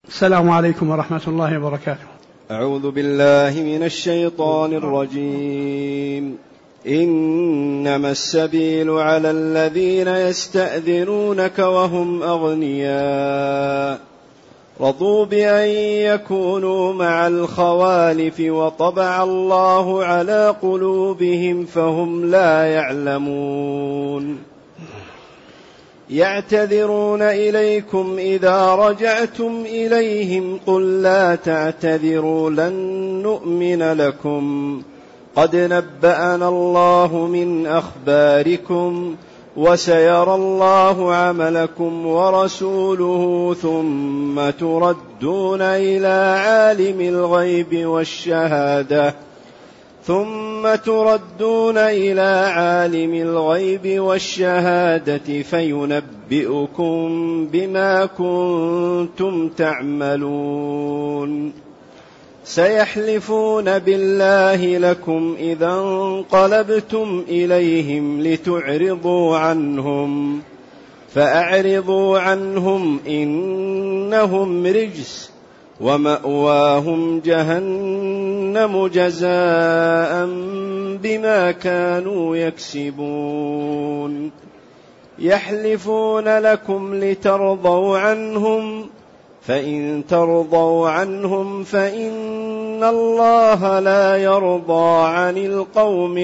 السلام عليكم ورحمة الله وبركاته. أعوذ بالله من الشيطان الرجيم. إنما السبيل على الذين يستأذنونك وهم أغنياء رضوا بأن يكونوا مع الخوالف وطبع الله على قلوبهم فهم لا يعلمون. يعتذرون إليكم إذا رجعتم إليهم قل لا تعتذروا لن نؤمن لكم قد نبأنا الله من أخباركم وسيرى الله عملكم ورسوله ثم تردون إلى عالم الغيب والشهادة فينبئكم بما كنتم تعملون. سيحلفون بالله لكم إذا انقلبتم إليهم لتعرضوا عنهم فأعرضوا عنهم إنهم رجس ومأواهم جهنم جزاء بما كانوا يكسبون. يحلفون لكم لترضوا عنهم فإن ترضوا عنهم فإن الله لا يرضى عن القوم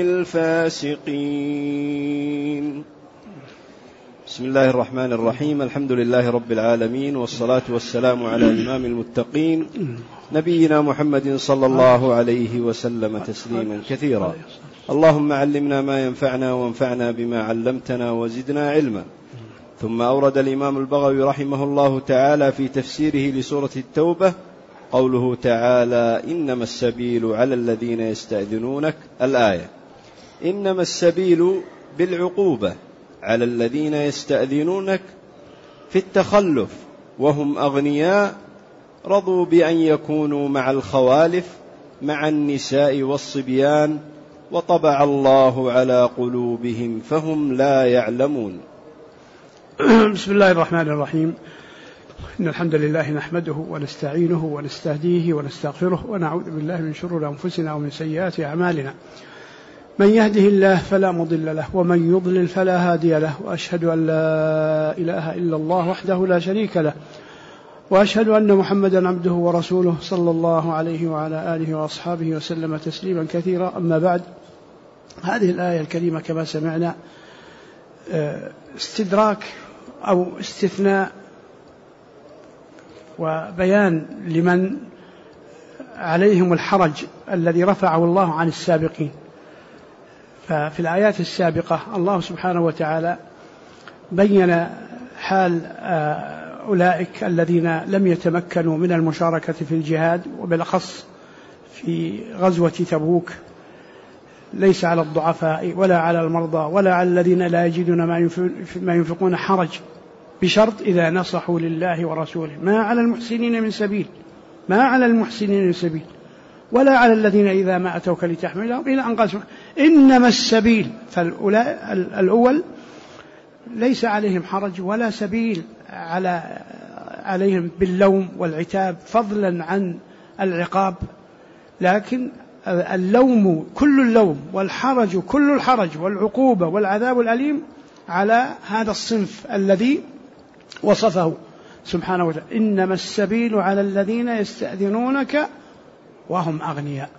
الفاسقين. بسم الله الرحمن الرحيم. الحمد لله رب العالمين والصلاة والسلام على إمام المتقين نبينا محمد صلى الله عليه وسلم تسليما كثيرا. اللهم علمنا ما ينفعنا وانفعنا بما علمتنا وزدنا علما. ثم أورد الإمام البغوي رحمه الله تعالى في تفسيره لسورة التوبة قوله تعالى إنما السبيل على الذين يستأذنونك الآية. إنما السبيل بالعقوبة على الذين يستأذنونك في التخلف وهم أغنياء رضوا بأن يكونوا مع الخوالف مع النساء والصبيان وطبع الله على قلوبهم فهم لا يعلمون. بسم الله الرحمن الرحيم. إن الحمد لله نحمده ونستعينه ونستهديه ونستغفره ونعوذ بالله من شرور أنفسنا ومن سيئات أعمالنا. من يهده الله فلا مضل له ومن يضلل فلا هادي له وأشهد أن لا إله إلا الله وحده لا شريك له وأشهد أن محمدا عبده ورسوله صلى الله عليه وعلى آله وأصحابه وسلم تسليما كثيرا. أما بعد، هذه الآية الكريمة كما سمعنا استدراك أو استثناء وبيان لمن عليهم الحرج الذي رفعه الله عن السابقين. ففي الآيات السابقة الله سبحانه وتعالى بين حال أولئك الذين لم يتمكنوا من المشاركة في الجهاد، وبالأخص في غزوة تبوك، ليس على الضعفاء ولا على المرضى ولا على الذين لا يجدون ما ينفقون حرج، بشرط إذا نصحوا لله ورسوله. ما على المحسنين من سبيل ولا على الذين إذا ما أتوك لتحملهم إلى أن قال إنما السبيل. فالأول ليس عليهم حرج ولا سبيل عليهم باللوم والعتاب فضلا عن العقاب، لكن اللوم كل اللوم والحرج كل الحرج والعقوبة والعذاب الأليم على هذا الصنف الذي وصفه سبحانه وتعالى. إنما السبيل على الذين يستأذنونك وهم أغنياء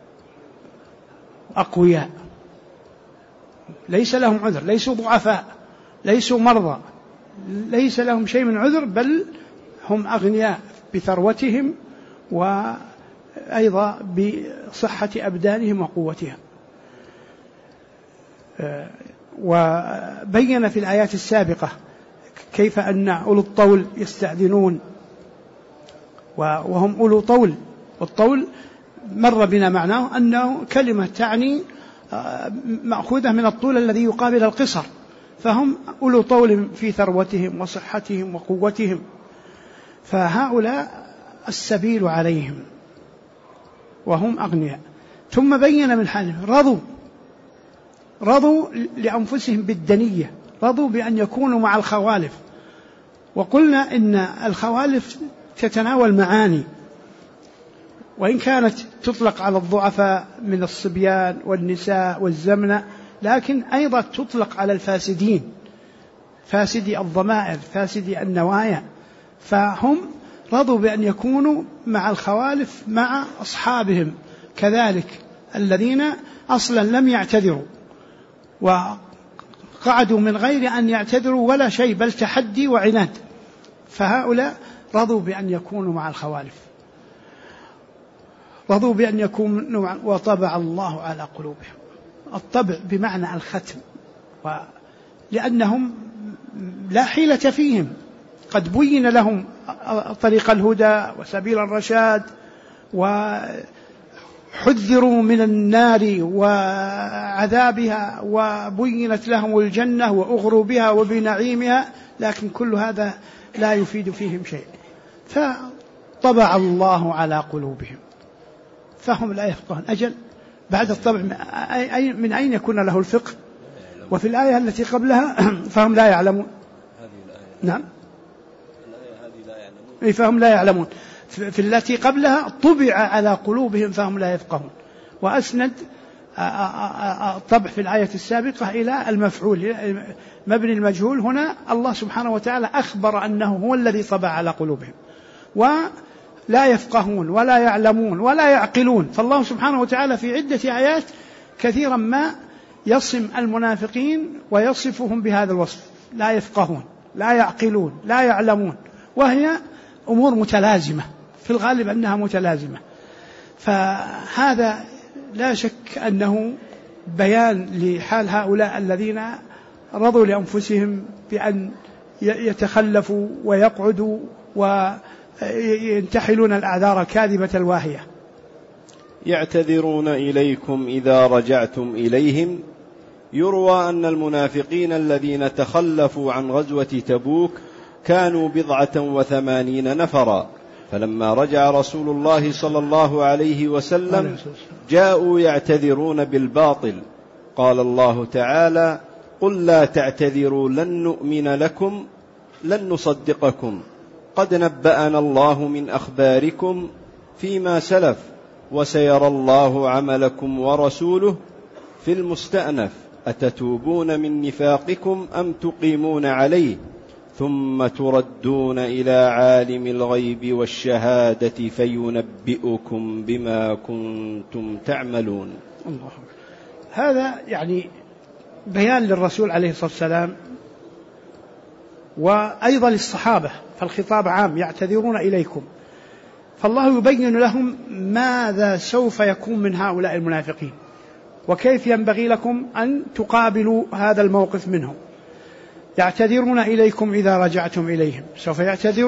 أقوياء، ليس لهم عذر، ليسوا ضعفاء، ليسوا مرضى، ليس لهم شيء من عذر، بل هم أغنياء بثروتهم وأيضا بصحة أبدانهم وقوتها. وبين في الآيات السابقة كيف أن أولو الطول يستأذنون وهم أولو طول، والطول مر بنا معناه أنه كلمة تعني مأخوذة من الطول الذي يقابل القصر، فهم أولو طول في ثروتهم وصحتهم وقوتهم، فهؤلاء السبيل عليهم وهم أغنياء. ثم بين من حالهم رضوا لأنفسهم بالدنية، رضوا بأن يكونوا مع الخوالف. وقلنا إن الخوالف تتناول معاني، وإن كانت تطلق على الضعفاء من الصبيان والنساء والزمنة، لكن أيضا تطلق على الفاسدين، فاسدي الضمائر، فاسدي النوايا. فهم رضوا بأن يكونوا مع الخوالف مع أصحابهم كذلك الذين أصلا لم يعتذروا، وقعدوا من غير أن يعتذروا ولا شيء، بل تحدي وعناد. فهؤلاء رضوا بأن يكونوا مع الخوالف، رضوا بأن يكونوا، وطبع الله على قلوبهم. الطبع بمعنى الختم، لأنهم لا حيلة فيهم، قد بين لهم طريق الهدى وسبيل الرشاد، وحذروا من النار وعذابها، وبينت لهم الجنة وأغروا بها وبنعيمها، لكن كل هذا لا يفيد فيهم شيء. فطبع الله على قلوبهم فهم لا يفقهون. أجل بعد الطبع من أين يكون له الفقه؟ وفي الآية التي قبلها فهم لا يعلمون. نعم، فهم لا يعلمون. في التي قبلها طبع على قلوبهم فهم لا يفقهون، وأسند الطبع في الآية السابقة إلى المفعول مبني المجهول. هنا الله سبحانه وتعالى أخبر أنه هو الذي طبع على قلوبهم، ولا يفقهون ولا يعلمون ولا يعقلون. فالله سبحانه وتعالى في عدة آيات كثيرا ما يصم المنافقين ويصفهم بهذا الوصف: لا يفقهون، لا يعقلون، لا يعلمون، وهي أمور متلازمة، في الغالب أنها متلازمة. فهذا لا شك أنه بيان لحال هؤلاء الذين رضوا لأنفسهم بأن يتخلفوا ويقعدوا وينتحلون الأعذار الكاذبة الواهية. يعتذرون إليكم إذا رجعتم إليهم. يروى أن المنافقين الذين تخلفوا عن غزوة تبوك كانوا 87 نفرا، فلما رجع رسول الله صلى الله عليه وسلم جاءوا يعتذرون بالباطل. قال الله تعالى: قل لا تعتذروا لن نؤمن لكم لن نصدقكم قد نبأنا الله من أخباركم فيما سلف وسيرى الله عملكم ورسوله في المستأنف أتتوبون من نفاقكم أم تقيمون عليه ثم تردون إلى عالم الغيب والشهادة فينبئكم بما كنتم تعملون. الله. هذا يعني بيان للرسول عليه الصلاة والسلام وأيضا للصحابة، فالخطاب عام: يعتذرون إليكم. فالله يبين لهم ماذا سوف يكون من هؤلاء المنافقين، وكيف ينبغي لكم أن تقابلوا هذا الموقف منهم. يعتذرون إليكم إذا رجعتم إليهم، سوف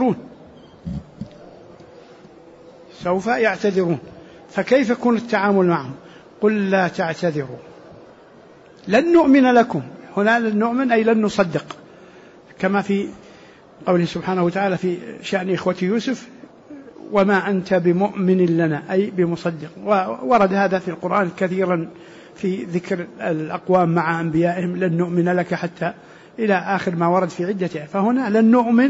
يعتذرون. فكيف يكون التعامل معهم؟ قل لا تعتذروا لن نؤمن لكم. هنا لن نؤمن أي لن نصدق، كما في قوله سبحانه وتعالى في شأن إخوة يوسف: وما أنت بمؤمن لنا، أي بمصدق. ورد هذا في القرآن كثيرا في ذكر الأقوام مع أنبيائهم: لن نؤمن لك حتى، إلى آخر ما ورد في عدته. فهنا لن نؤمن،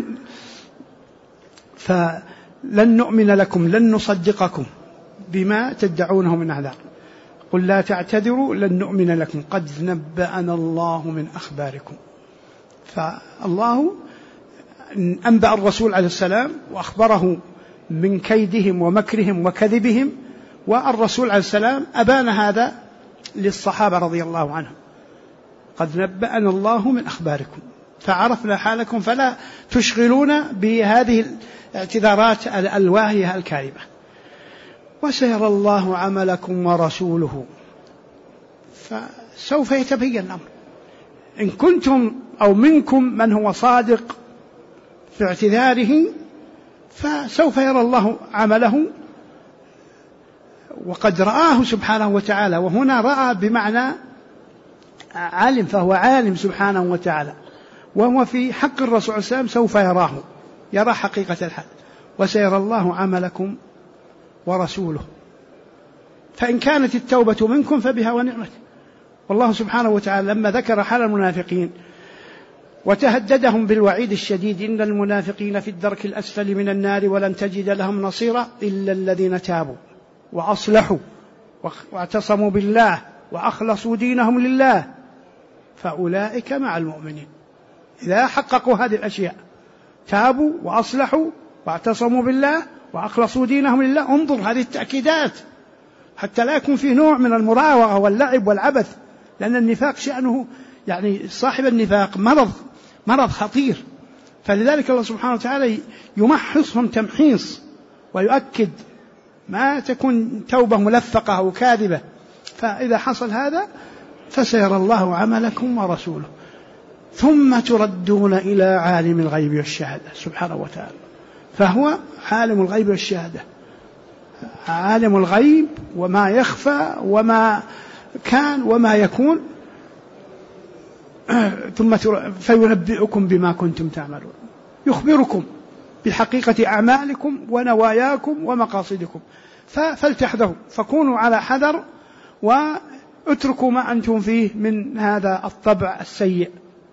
فلن نؤمن لكم لن نصدقكم بما تدعونه من أعذار. قل لا تعتذروا لن نؤمن لكم قد نبأنا الله من أخباركم. فالله أنبأ الرسول عليه السلام وأخبره من كيدهم ومكرهم وكذبهم، والرسول عليه السلام أبان هذا للصحابة رضي الله عنهم: قد نبأنا الله من أخباركم فعرفنا حالكم فلا تشغلون بهذه الاعتذارات الواهية الكاذبة. وسيرى الله عملكم ورسوله، فسوف يتبين الأمر. إن كنتم أو منكم من هو صادق في اعتذاره فسوف يرى الله عمله، وقد رآه سبحانه وتعالى. وهنا رأى بمعنى عالم، فهو عالم سبحانه وتعالى، وهو في حق الرسول صلى الله عليه وسلم سوف يرى حقيقة الحال. وسيرى الله عملكم ورسوله، فإن كانت التوبة منكم فبها ونعمت. والله سبحانه وتعالى لما ذكر حال المنافقين وتهددهم بالوعيد الشديد: إن المنافقين في الدرك الأسفل من النار ولن تجد لهم نصيرا إلا الذين تابوا وأصلحوا واعتصموا بالله وأخلصوا دينهم لله فأولئك مع المؤمنين. إذا حققوا هذه الأشياء، تابوا وأصلحوا واعتصموا بالله وأخلصوا دينهم لله، انظر هذه التأكيدات حتى لا يكون فيه نوع من المراوغة واللعب والعبث، لأن النفاق شأنه يعني صاحب النفاق مرض خطير. فلذلك الله سبحانه وتعالى يمحصهم تمحيص ويؤكد، ما تكون توبة ملفقة أو كاذبة. فإذا حصل هذا فسيرى الله عملكم ورسوله ثم تردون إلى عالم الغيب والشهادة سبحانه وتعالى. فهو عالم الغيب والشهادة، عالم الغيب وما يخفى وما كان وما يكون، ثم فينبئكم بما كنتم تعملون، يخبركم بحقيقة أعمالكم ونواياكم ومقاصدكم. فلتحذروا، فكونوا على حذر واتركوا ما أنتم فيه من هذا الطبع السيء.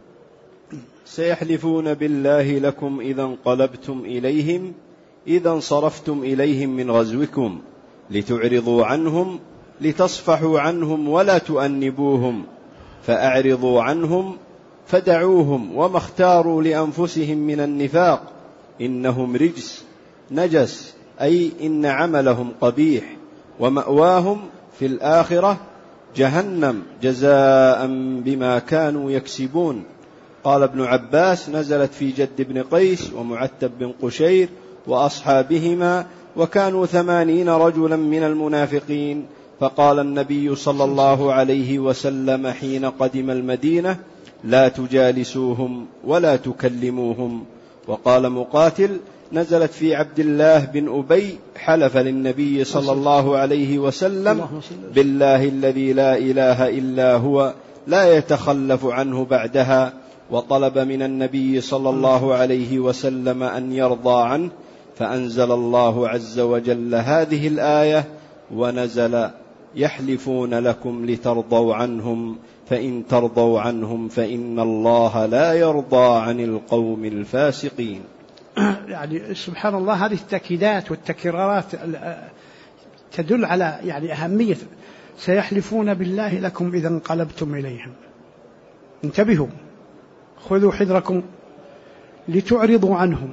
سيحلفون بالله لكم إذا انقلبتم إليهم إذا انصرفتم إليهم من غزوكم لتعرضوا عنهم لتصفحوا عنهم ولا تؤنبوهم فأعرضوا عنهم فدعوهم وما اختاروا لأنفسهم من النفاق إنهم رجس نجس، أي إن عملهم قبيح، ومأواهم في الآخرة جهنم جزاء بما كانوا يكسبون. قال ابن عباس: نزلت في جد بن قيس ومعتب بن قشير وأصحابهما، وكانوا 80 رجلا من المنافقين. فقال النبي صلى الله عليه وسلم حين قدم المدينة: لا تجالسوهم ولا تكلموهم. وقال مقاتل: نزلت في عبد الله بن أبي، حلف للنبي صلى الله عليه وسلم: بالله الذي لا إله إلا هو لا يتخلف عنه بعدها، وطلب من النبي صلى الله عليه وسلم أن يرضى عنه، فأنزل الله عز وجل هذه الآية ونزل: يحلفون لكم لترضوا عنهم فإن ترضوا عنهم فإن الله لا يرضى عن القوم الفاسقين. يعني سبحان الله، هذه التأكيدات والتكرارات تدل على يعني أهمية. سيحلفون بالله لكم إذا انقلبتم إليهم، انتبهوا، خذوا حذركم، لتعرضوا عنهم.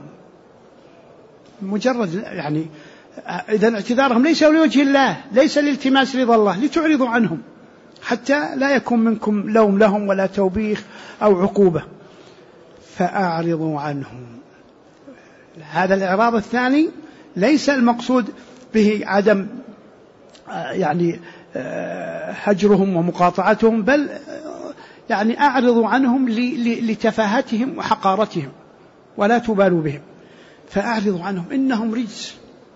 مجرد يعني إذا اعتذارهم ليس لوجه الله، ليس لالتماس رضا الله، لتعرضوا عنهم حتى لا يكون منكم لوم لهم ولا توبيخ أو عقوبة. فأعرضوا عنهم، هذا الإعراض الثاني ليس المقصود به عدم يعني هجرهم ومقاطعتهم، بل يعني أعرضوا عنهم لتفاهتهم وحقارتهم ولا تبالوا بهم. فأعرضوا عنهم إنهم رجس،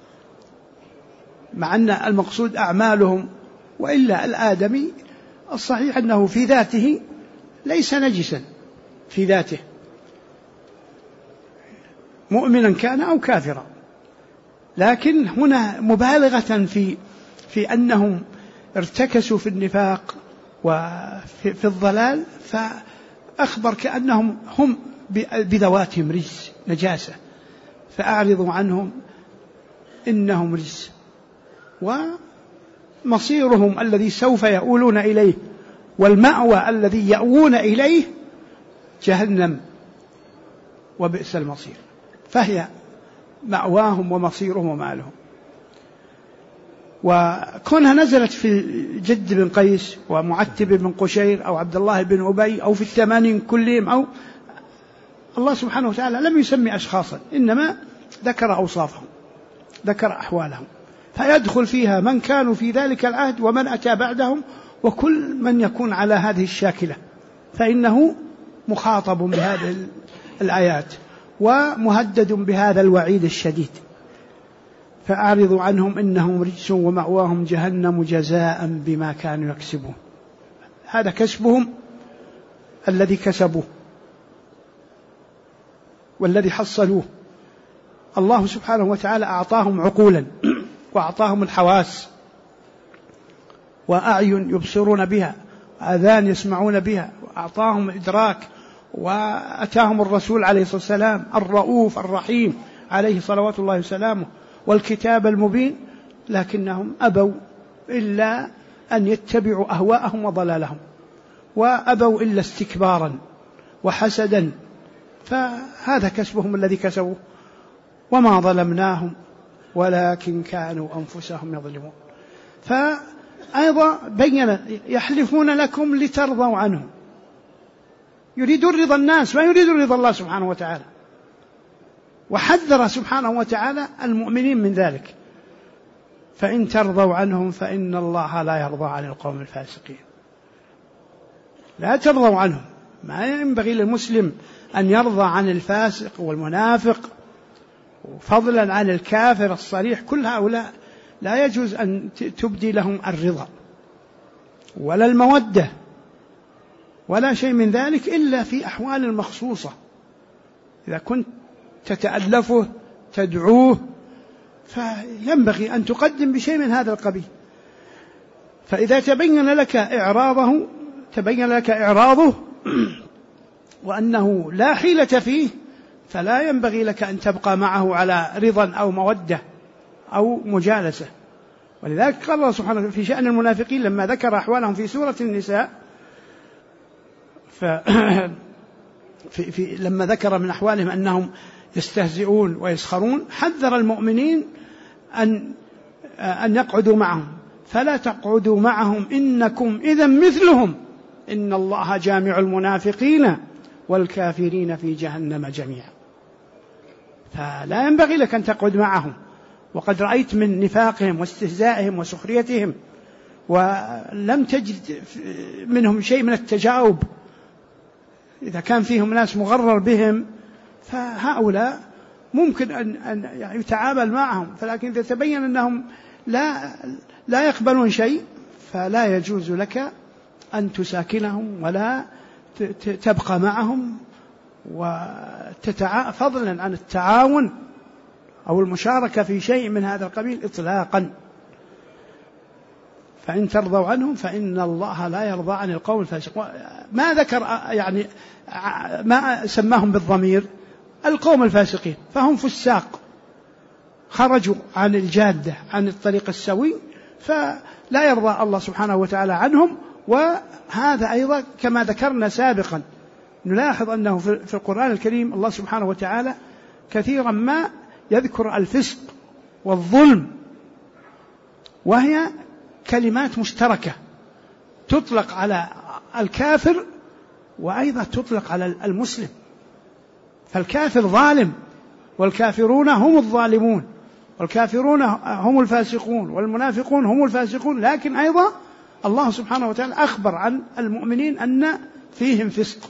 مع أن المقصود أعمالهم، وإلا الآدمي الصحيح أنه في ذاته ليس نجسا في ذاته، مؤمنا كان أو كافرا، لكن هنا مبالغة في أنهم ارتكسوا في النفاق وفي الضلال، فأخبر كأنهم هم بذواتهم رجس نجاسة. فأعرضوا عنهم إنهم رجس، ومصيرهم الذي سوف يؤولون إليه والمأوى الذي يأوون إليه جهنم، وبئس المصير. فهي مأواهم ومصيرهم ومآلهم. وكونها نزلت في جد بن قيس ومعتب بن قشير أو عبد الله بن أبي أو في 80 كلهم، أو الله سبحانه وتعالى لم يسمي أشخاصا، إنما ذكر أوصافهم، ذكر أحوالهم، فيدخل فيها من كانوا في ذلك العهد ومن أتى بعدهم، وكل من يكون على هذه الشاكلة فإنه مخاطب بهذه الآيات ومهدد بهذا الوعيد الشديد. فأعرضوا عنهم إنهم رجس ومأواهم جهنم جزاء بما كانوا يكسبون. هذا كسبهم الذي كسبوه والذي حصلوه. الله سبحانه وتعالى أعطاهم عقولا وأعطاهم الحواس وأعين يبصرون بها، آذان يسمعون بها، وأعطاهم إدراك وأتاهم الرسول عليه الصلاة والسلام الرؤوف الرحيم عليه صلوات الله وسلامه والكتاب المبين، لكنهم أبوا إلا أن يتبعوا أهواءهم وضلالهم، وأبوا إلا استكبارا وحسدا، فهذا كسبهم الذي كسبوا، وما ظلمناهم ولكن كانوا أنفسهم يظلمون. فأيضا بين يحلفون لكم لترضوا عنهم، يريدون رضا الناس، ما يريدون رضا الله سبحانه وتعالى، وحذر سبحانه وتعالى المؤمنين من ذلك، فإن ترضوا عنهم فإن الله لا يرضى عن القوم الفاسقين. لا ترضوا عنهم، ما ينبغي للمسلم أن يرضى عن الفاسق والمنافق، فضلا عن الكافر الصريح. كل هؤلاء لا يجوز أن تبدي لهم الرضا ولا المودة ولا شيء من ذلك إلا في أحوال مخصوصة، إذا كنت تتألفه تدعوه فينبغي أن تقدم بشيء من هذا القبيل. فإذا تبين لك إعراضه وأنه لا حيلة فيه، فلا ينبغي لك أن تبقى معه على رضا أو مودة أو مجالسة. ولذلك قال الله سبحانه في شأن المنافقين لما ذكر أحوالهم في سورة النساء، لما ذكر من أحوالهم أنهم يستهزئون ويسخرون، حذر المؤمنين أن يقعدوا معهم، فلا تقعدوا معهم إنكم إذا مثلهم إن الله جامع المنافقين والكافرين في جهنم جميعا. فلا ينبغي لك أن تقعد معهم، وقد رأيت من نفاقهم واستهزائهم وسخريتهم ولم تجد منهم شيء من التجاوب. إذا كان فيهم ناس مغرر بهم فهؤلاء ممكن أن يتعامل معهم، فلكن إذا تبين أنهم لا يقبلون شيء فلا يجوز لك أن تساكنهم ولا تبقى معهم فضلا عن التعاون أو المشاركة في شيء من هذا القبيل إطلاقا. فإن ترضوا عنهم فإن الله لا يرضى عن القوم الفاسقين. ما ذكر يعني ما سماهم بالضمير القوم الفاسقين، فهم فساق خرجوا عن الجادة عن الطريق السوي، فلا يرضى الله سبحانه وتعالى عنهم. وهذا أيضا كما ذكرنا سابقا نلاحظ أنه في القرآن الكريم الله سبحانه وتعالى كثيرا ما يذكر الفسق والظلم، وهي كلمات مشتركة تطلق على الكافر وأيضا تطلق على المسلم. فالكافر ظالم، والكافرون هم الظالمون، والكافرون هم الفاسقون، والمنافقون هم الفاسقون، لكن أيضا الله سبحانه وتعالى أخبر عن المؤمنين أن فيهم فسق.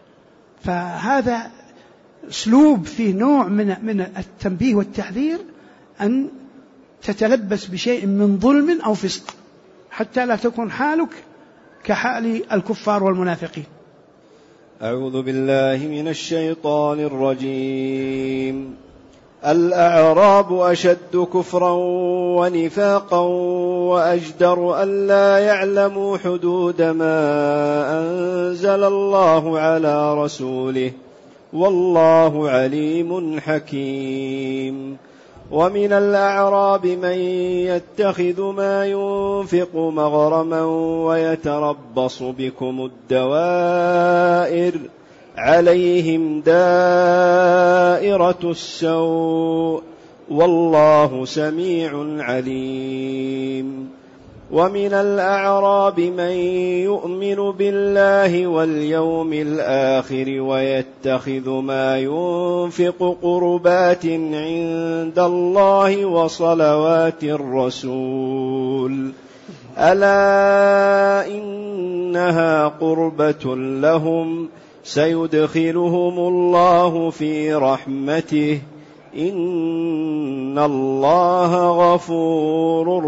فهذا أسلوب فيه نوع من التنبيه والتحذير أن تتلبس بشيء من ظلم أو فسق حتى لا تكون حالك كحال الكفار والمنافقين. أعوذ بالله من الشيطان الرجيم. الأعراب أشد كفرا ونفاقا وأجدر ألا يعلموا حدود ما أنزل الله على رسوله والله عليم حكيم. ومن الأعراب من يتخذ ما ينفق مغرما ويتربص بكم الدوائر عليهم دائرة السوء والله سميع عليم. ومن الأعراب من يؤمن بالله واليوم الآخر ويتخذ ما ينفق قربات عند الله وصلوات الرسول ألا إنها قربة لهم سيدخلهم الله في رحمته إن الله غفور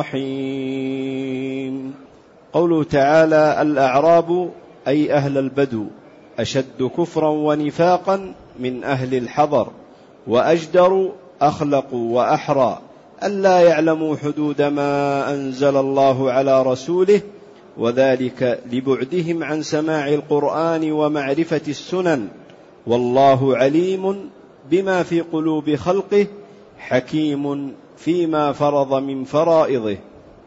رحيم. قوله تعالى الأعراب أي أهل البدو أشد كفرا ونفاقا من أهل الحضر، وأجدر أخلقوا وأحرى ألا يعلموا حدود ما أنزل الله على رسوله وذلك لبعدهم عن سماع القرآن ومعرفة السنن، والله عليم بما في قلوب خلقه حكيم فيما فرض من فرائضه.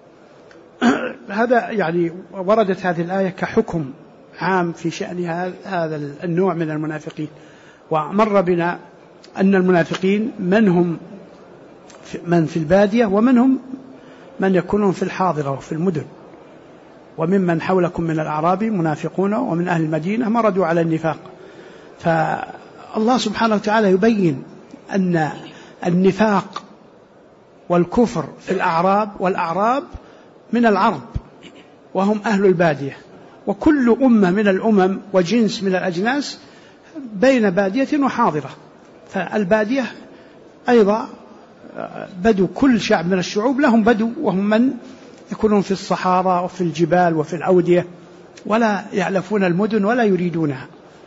هذا يعني وردت هذه الآية كحكم عام في شأن هذا النوع من المنافقين. ومر بنا أن المنافقين من في البادية، ومنهم من يكونون في الحاضرة وفي المدن، وممن حولكم من الأعراب منافقون ومن أهل المدينة مردوا على النفاق. فالله سبحانه وتعالى يبين أن النفاق والكفر في الأعراب، والأعراب من العرب وهم أهل البادية، وكل أمة من الأمم وجنس من الأجناس بين بادية وحاضرة. فالبادية أيضا بدو، كل شعب من الشعوب لهم بدو، وهم من يكونون في الصحارى وفي الجبال وفي الأودية، ولا يألفون المدن ولا يريدونها،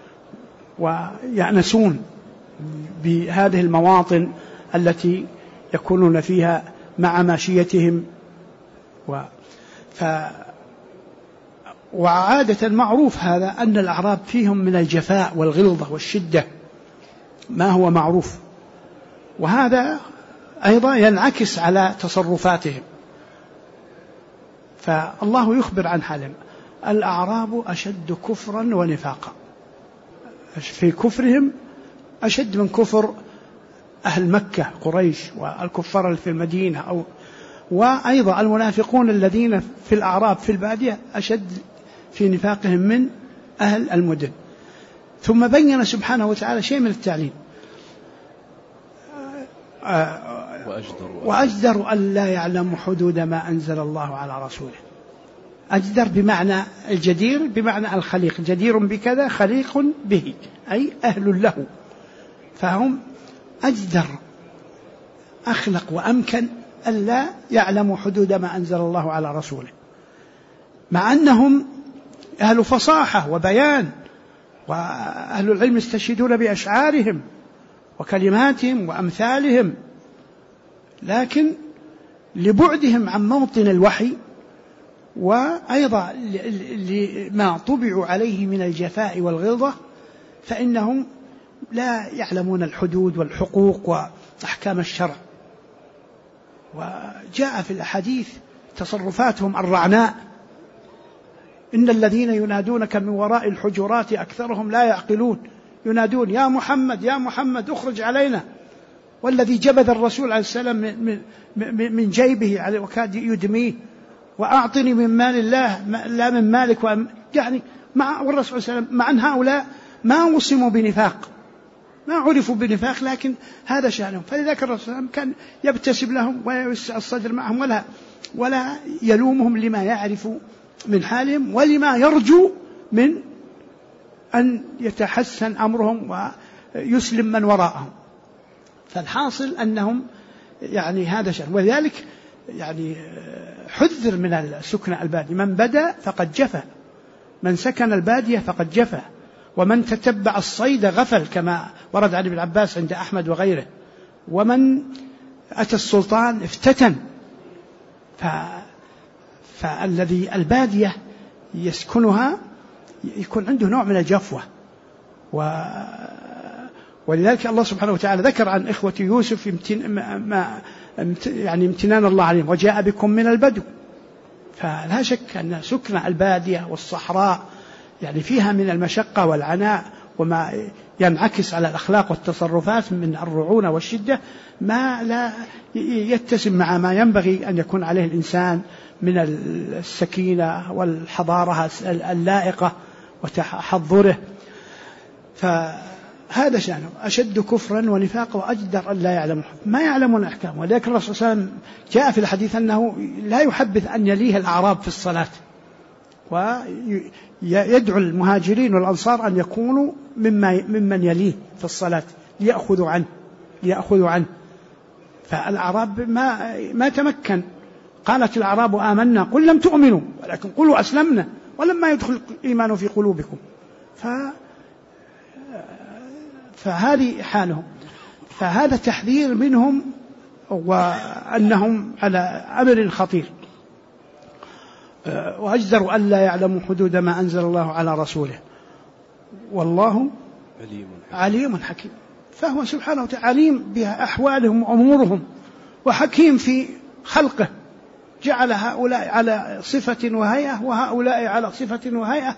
ويأنسون بهذه المواطن التي يكونون فيها مع ماشيتهم. وعادة معروف هذا أن الأعراب فيهم من الجفاء والغلظة والشدة ما هو معروف، وهذا أيضا ينعكس على تصرفاتهم. فالله يخبر عن حالهم: الأعراب أشد كفرا ونفاقا، في كفرهم أشد من كفر أهل مكة قريش والكفار في المدينة، وأيضا المنافقون الذين في الأعراب في البادية أشد في نفاقهم من أهل المدن. ثم بين سبحانه وتعالى شيء من التعليم: وأجدر أن لا يعلم حدود ما أنزل الله على رسوله. أجدر بمعنى الجدير، بمعنى الخليق، جدير بكذا خليق به، أي أهل له. فهم أجدر، أخلق وأمكن أن لا يعلموا حدود ما أنزل الله على رسوله، مع أنهم أهل فصاحة وبيان، وأهل العلم يستشهدون بأشعارهم وكلماتهم وأمثالهم، لكن لبعدهم عن موطن الوحي، وأيضا لما طبعوا عليه من الجفاء والغلظة، فإنهم لا يعلمون الحدود والحقوق وأحكام الشرع. وجاء في الأحاديث تصرفاتهم الرعناء: إن الذين ينادونك من وراء الحجرات أكثرهم لا يعقلون، ينادون يا محمد يا محمد اخرج علينا، والذي جبذ الرسول عليه السلام من جيبه وكاد يدميه، وأعطني من مال الله لا من مالك، يعني والرسول صلى الله عليه وسلم، مع أن هؤلاء ما وصموا بنفاق، ما عرفوا بنفاق، لكن هذا شأنهم. فلذلك الرسول صلى الله عليه وسلم كان يبتسم لهم ويوسع الصدر معهم، ولا يلومهم لما يعرف من حالهم، ولما يرجو من أن يتحسن أمرهم ويسلم من وراءهم. فالحاصل أنهم يعني هذا شأن. ولذلك يعني حذر من السكن البادية: من بدا فقد جفا، من سكن البادية فقد جفا، ومن تتبع الصيد غفل، كما ورد عن ابن عباس عند أحمد وغيره، ومن أتى السلطان افتتن. فالذي البادية يسكنها يكون عنده نوع من الجفوة. ولذلك الله سبحانه وتعالى ذكر عن إخوة يوسف يعني امتنان الله عليهم: وجاء بكم من البدو. فلا شك أن سكن البادية والصحراء يعني فيها من المشقة والعناء، وما ينعكس على الأخلاق والتصرفات من الرعونة والشدة، ما لا يتسم مع ما ينبغي أن يكون عليه الإنسان من السكينة والحضارة اللائقة وتحضره. فهذا شأنه: أشد كفرا ونفاقا وأجدر أن لا يعلمون، ما يعلمون أحكام. ولذلك الرسول صلى الله عليه وسلم جاء في الحديث أنه لا يحبذ أن يليه الأعراب في الصلاة، ويدعو المهاجرين والأنصار أن يكونوا ممن يليه في الصلاة ليأخذوا عنه. فالأعراب ما تمكن. قالت الأعراب آمنا قل لم تؤمنوا ولكن قولوا أسلمنا ولما يدخل الإيمان في قلوبكم. فهذه حالهم. فهذا تحذير منهم وأنهم على أمر خطير. وأجدر ألا يعلموا حدود ما أنزل الله على رسوله، والله عليم حكيم. فهو سبحانه وتعالى عليم بأحوالهم وأمورهم، وحكيم في خلقه، جعل هؤلاء على صفة وهيئة وهؤلاء على صفة وهيئة،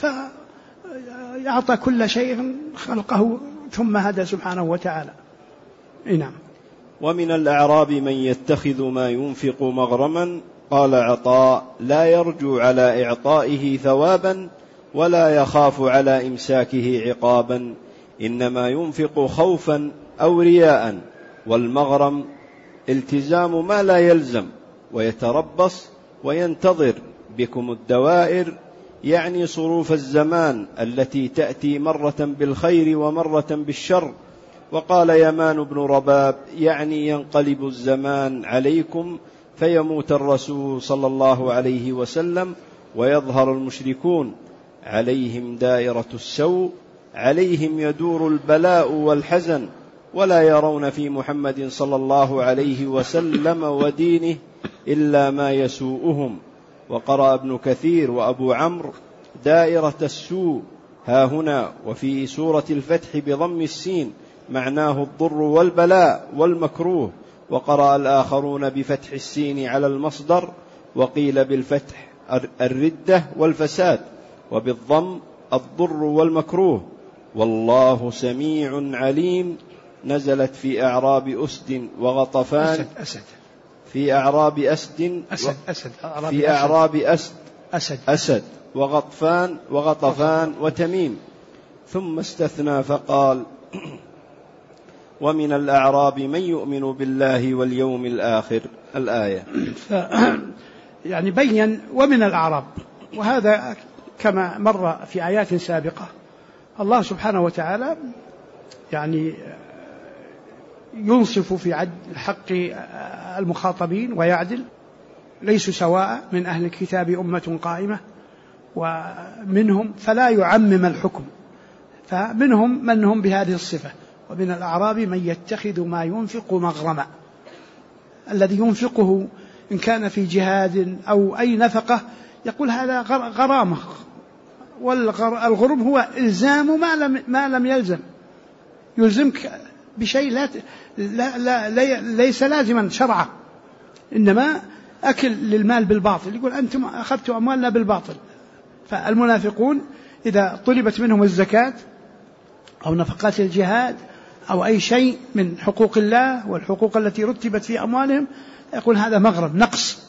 فيعطى كل شيء خلقه ثم هدى سبحانه وتعالى. نعم. ومن الأعراب من يتخذ ما ينفق مغرما. قال عطاء: لا يرجو على إعطائه ثوابا ولا يخاف على إمساكه عقابا، إنما ينفق خوفا أو رياء، والمغرم التزام ما لا يلزم، ويتربص وينتظر بكم الدوائر، يعني صروف الزمان التي تأتي مرة بالخير ومرة بالشر. وقال يمان بن رباب: يعني ينقلب الزمان عليكم فيموت الرسول صلى الله عليه وسلم ويظهر المشركون، عليهم دائرة السوء، عليهم يدور البلاء والحزن، ولا يرون في محمد صلى الله عليه وسلم ودينه إلا ما يسوءهم. وقرأ ابن كثير وأبو عمرو: دائرة السوء ها هنا، وفي سورة الفتح بضم السين، معناه الضر والبلاء والمكروه. وقرأ الآخرون بفتح السين على المصدر، وقيل بالفتح الردة والفساد، وبالضم الضر والمكروه. والله سميع عليم. نزلت في أعراب أسد وغطفان في أعراب أسد وغطفان وتميم، ثم استثنى فقال: ومن الأعراب من يؤمن بالله واليوم الآخر. الآية. يعني بين ومن الأعراب، وهذا كما مر في آيات سابقة. الله سبحانه وتعالى يعني ينصف في حق المخاطبين ويعدل، ليسوا سواء، من أهل الكتاب أمة قائمة ومنهم، فلا يعمم الحكم، فمنهم من هم بهذه الصفة. ومن الأعراب من يتخذ ما ينفق مغرما، الذي ينفقه إن كان في جهاد أو أي نفقة يقول هذا غرامة، والغرم هو إلزام ما لم يلزم، يلزمك بشيء ليس لازما شرعا، إنما أكل للمال بالباطل، يقول أنتم أخذتوا أموالنا بالباطل. فالمنافقون إذا طلبت منهم الزكاة أو نفقات الجهاد أو أي شيء من حقوق الله والحقوق التي رتبت في أموالهم، يقول هذا مغرم، نقص،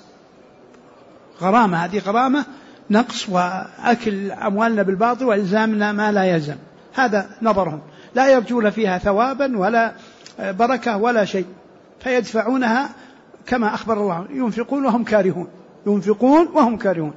غرامة، هذه غرامة، نقص، وأكل أموالنا بالباطل وإلزامنا ما لا يلزم. هذا نظرهم، لا يرجون فيها ثوابا ولا بركة ولا شيء، فيدفعونها كما أخبر الله: ينفقون وهم كارهون.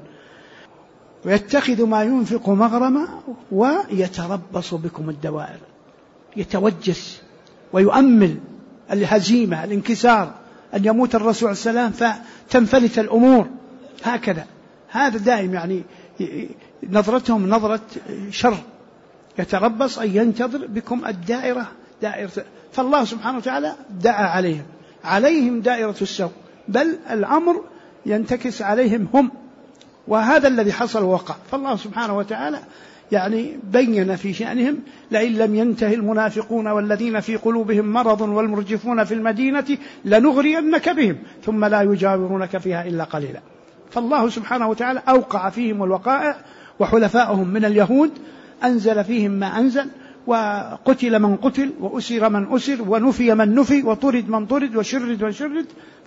ويتخذ ما ينفق مغرما ويتربص بكم الدوائر، يتوجس ويؤمل الهزيمة، الانكسار، أن يموت الرسول صلى الله عليه وسلم فتنفلت الأمور، هكذا. هذا دائم، يعني نظرتهم نظرة شر. يتربص أن ينتظر بكم الدائرة، دائرة. فالله سبحانه وتعالى دعا عليهم دائرة السوء، بل الأمر ينتكس عليهم هم، وهذا الذي حصل ووقع. فالله سبحانه وتعالى يعني بين في شأنهم: لئن لم ينتهي المنافقون والذين في قلوبهم مرض والمرجفون في المدينة لنغرينك بهم ثم لا يجاورونك فيها إلا قليلا. فالله سبحانه وتعالى أوقع فيهم الوقائع، وحلفائهم من اليهود أنزل فيهم ما أنزل، وقتل من قتل، وأسر من أسر، ونفي من نفي، وطرد من طرد، وشرد من شرد،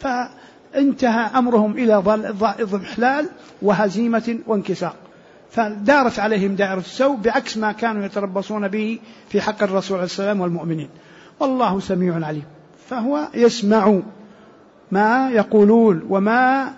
فانتهى أمرهم إلى اضمحلال وهزيمة وانكسار. فدارت عليهم دائرة السوء بعكس ما كانوا يتربصون به في حق الرسول عليه السلام والمؤمنين. والله سميع عليم، فهو يسمع ما يقولون وما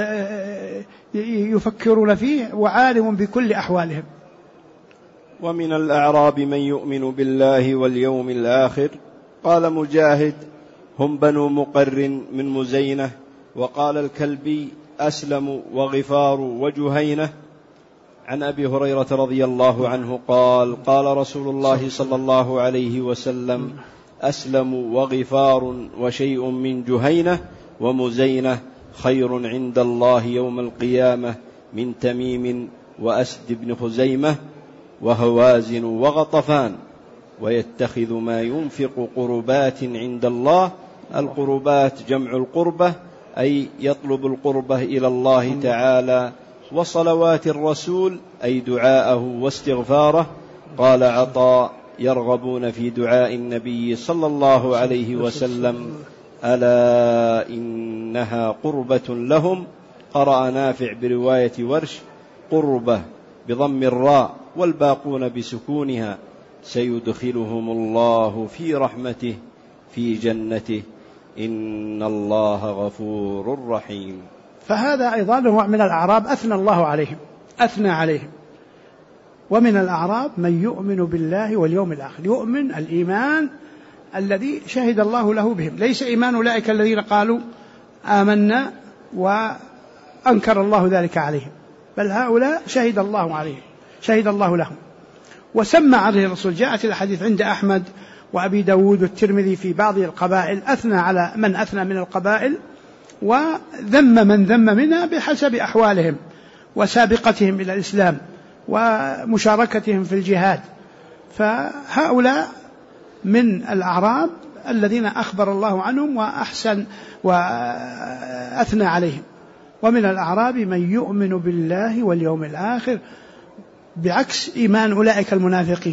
يفكرون فيه، وعالم بكل أحوالهم. ومن الأعراب من يؤمن بالله واليوم الآخر. قال مجاهد: هم بنو مقر من مزينة. وقال الكلبي: أسلم وغفار وجهينة. عن أبي هريرة رضي الله عنه قال: قال رسول الله صلى الله عليه وسلم: أسلم وغفار وشيء من جهينة ومزينة خير عند الله يوم القيامة من تميم وأسد بن خزيمة وهوازن وغطفان، ويتخذ ما ينفق قربات عند الله. القربات جمع القربة، أي يطلب القربة إلى الله تعالى، وصلوات الرسول أي دعاءه واستغفاره. قال عطاء: يرغبون في دعاء النبي صلى الله عليه وسلم: ألا إنها قربة لهم. قرأ نافع برواية ورش: قربة بضم الراء، والباقون بسكونها: سيدخلهم الله في رحمته في جنته إن الله غفور رحيم. فهذا أيضا هو من الأعراب أثنى الله عليهم، أثنى عليهم. ومن الأعراب من يؤمن بالله واليوم الآخر، يؤمن الإيمان الذي شهد الله له بهم، ليس إيمان أولئك الذين قالوا آمنا وأنكر الله ذلك عليهم، بل هؤلاء شهد الله عليهم، شهد الله لهم. وسمى عليه الرسول، جاءت الحديث عند أحمد وأبي داود والترمذي في بعض القبائل، أثنى على من أثنى من القبائل وذم من ذم منها بحسب أحوالهم وسابقتهم إلى الإسلام ومشاركتهم في الجهاد. فهؤلاء من الأعراب الذين أخبر الله عنهم وأحسن وأثنى عليهم. ومن الأعراب من يؤمن بالله واليوم الآخر، بعكس إيمان أولئك المنافقين،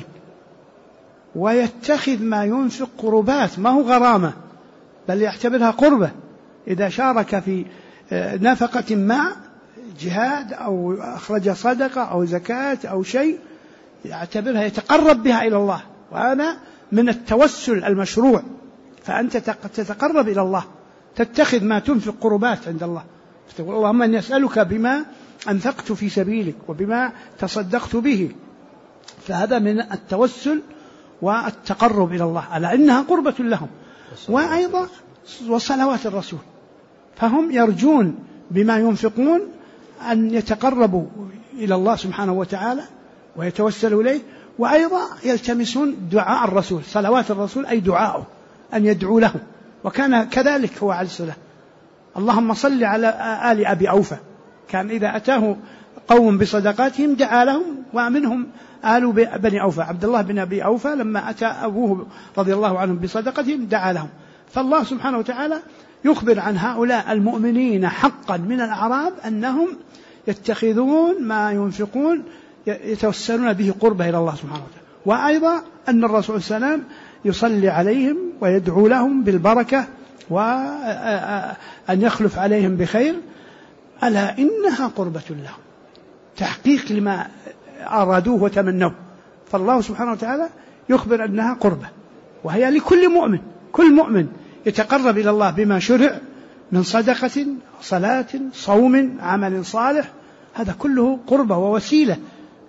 ويتخذ ما ينفق قربات، ما هو غرامة بل يعتبرها قربة. إذا شارك في نفقة ما، جهاد أو أخرج صدقة أو زكاة أو شيء، يعتبرها يتقرب بها إلى الله، وهذا من التوسل المشروع. فأنت تتقرب إلى الله، تتخذ ما تنفق قربات عند الله. اللهم أن يسألك بما أنفقت في سبيلك وبما تصدقت به، فهذا من التوسل والتقرب إلى الله، ألا إنها قربة لهم. وأيضا وصلوات الرسول، فهم يرجون بما ينفقون أن يتقربوا إلى الله سبحانه وتعالى ويتوسلوا إليه، وأيضا يلتمسون دعاء الرسول، صلوات الرسول أي دعاءه، أن يدعو له. وكان كذلك هو عليه الصلاة. اللهم صل على آل أبي أوفى، كان إذا أتاه قوم بصدقاتهم دعا لهم، ومنهم آل بني أوفى، عبد الله بن أبي أوفى لما أتى أبوه رضي الله عنهم بصدقتهم دعا لهم. فالله سبحانه وتعالى يخبر عن هؤلاء المؤمنين حقا من الأعراب أنهم يتخذون ما ينفقون يتوسلون به قربة إلى الله سبحانه وتعالى. وأيضا أن الرسول صلى الله عليه وسلم يصلي عليهم ويدعو لهم بالبركة وأن يخلف عليهم بخير. ألا إنها قربة لهم، تحقيق لما أرادوه وتمنوه. فالله سبحانه وتعالى يخبر أنها قربة، وهي لكل مؤمن. كل مؤمن يتقرب إلى الله بما شرع من صدقة، صلاة، صوم، عمل صالح، هذا كله قربة ووسيلة